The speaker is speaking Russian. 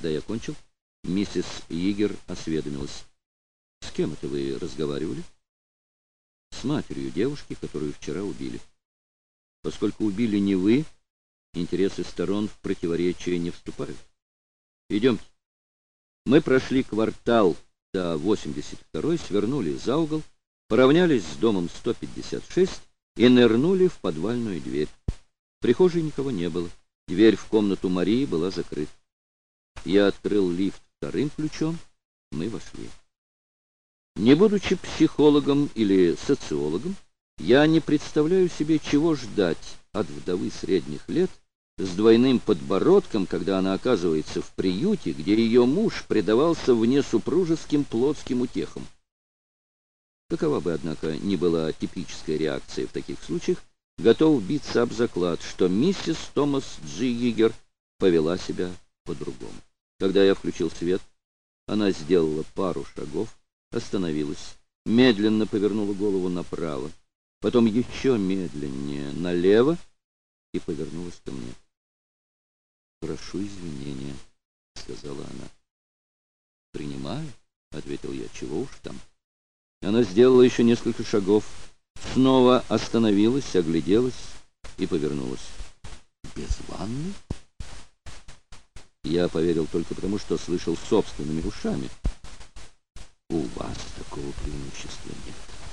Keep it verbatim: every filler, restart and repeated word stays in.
Когда я кончил, миссис Йигер осведомилась: «С кем это вы разговаривали?» «С матерью девушки, которую вчера убили. Поскольку убили не вы, интересы сторон в противоречие не вступают. Идемте». Мы прошли квартал до восемьдесят второй, свернули за угол, поравнялись с домом сто пятьдесят шесть и нырнули в подвальную дверь. В прихожей никого не было. Дверь в комнату Марии была закрыта. Я открыл лифт вторым ключом. Мы вошли. Не будучи психологом или социологом, я не представляю себе, чего ждать от вдовы средних лет с двойным подбородком, когда она оказывается в приюте, где ее муж предавался внесупружеским плотским утехам. Какова бы, однако, ни была типическая реакция в таких случаях, готов биться об заклад, что миссис Томас Джи Йигер повела себя по-другому. Когда я включил свет, она сделала пару шагов, остановилась, медленно повернула голову направо, потом еще медленнее налево и повернулась ко мне. «Прошу извинения», — сказала она. «Принимаю», — ответил я, — «чего уж там». Она сделала еще несколько шагов, снова остановилась, огляделась и повернулась. «Без ванны?» Я поверил только потому, что слышал собственными ушами. «У вас такого преимущества нет».